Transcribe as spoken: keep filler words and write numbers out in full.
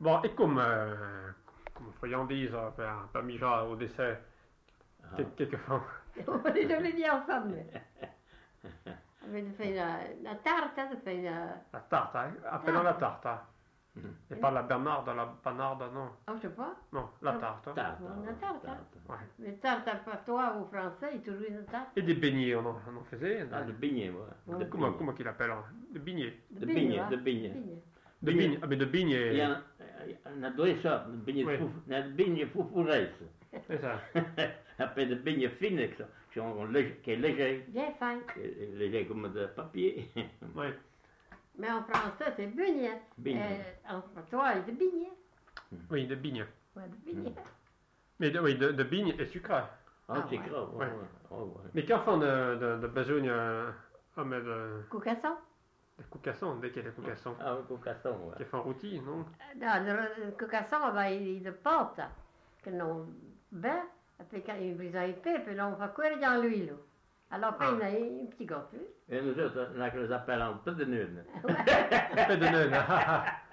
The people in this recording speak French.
Bon, et comme, euh, comme friandise, euh, per, per mijar au dessert, Ah. quel- quelquefois. On est jamais dit ensemble. Mais tu fais la, la tarte, hein, tu fais la... La tarte, hein? Appelons la tarte. Hein. Et pas la Bernarde, la Panarde, non. Oh, je sais pas. Non, la Non. tarte. hein. Tarte. On a tarte, hein. Ouais. Mais tarte à patois au français, il y a toujours une tarte. Et des beignets, on en, on en faisait. Ah, de beignets, ouais. Ouais. De Comment, beignets. comment qu'il appelle hein? De beignets. De beignets, hein. de beignets. Beignets. De Beignets. beignets. Ah, mais de Il y beignets. en a, il y en a deux sortes, de beignets Oui. de fouf- il y a de beignets foufourais. C'est ça. Après de beignets fines, qui sont, qui sont lég- qui est léger, Bien fin. qui est léger comme de papier. Oui. Mais en français, c'est beignet. Beignet. Euh, en patois, c'est beignet. Oui, de beignets. Ouais, de beignet. Mais de, oui, de, de beignets et sucré. Ah, Ah, c'est ouais. grave, ouais, Ouais. ouais. Oh, ouais. Mais qu'en font de, de, de besogne, euh, ah, mais de, Coucasson. de coucassons, dès qu'il y a des coucassons. Ah, oui, cocasson, ouais. Qui font rôti, non? Non, le, le coucasson, ben, il est de pâte. Que l'on bat, et puis quand il brise épais, puis là, on va courir dans l'huile. Alors après, Ah. il y a un petit gars plus. Et nous autres, on a que les appellent en peu de nul. Fait de neuf.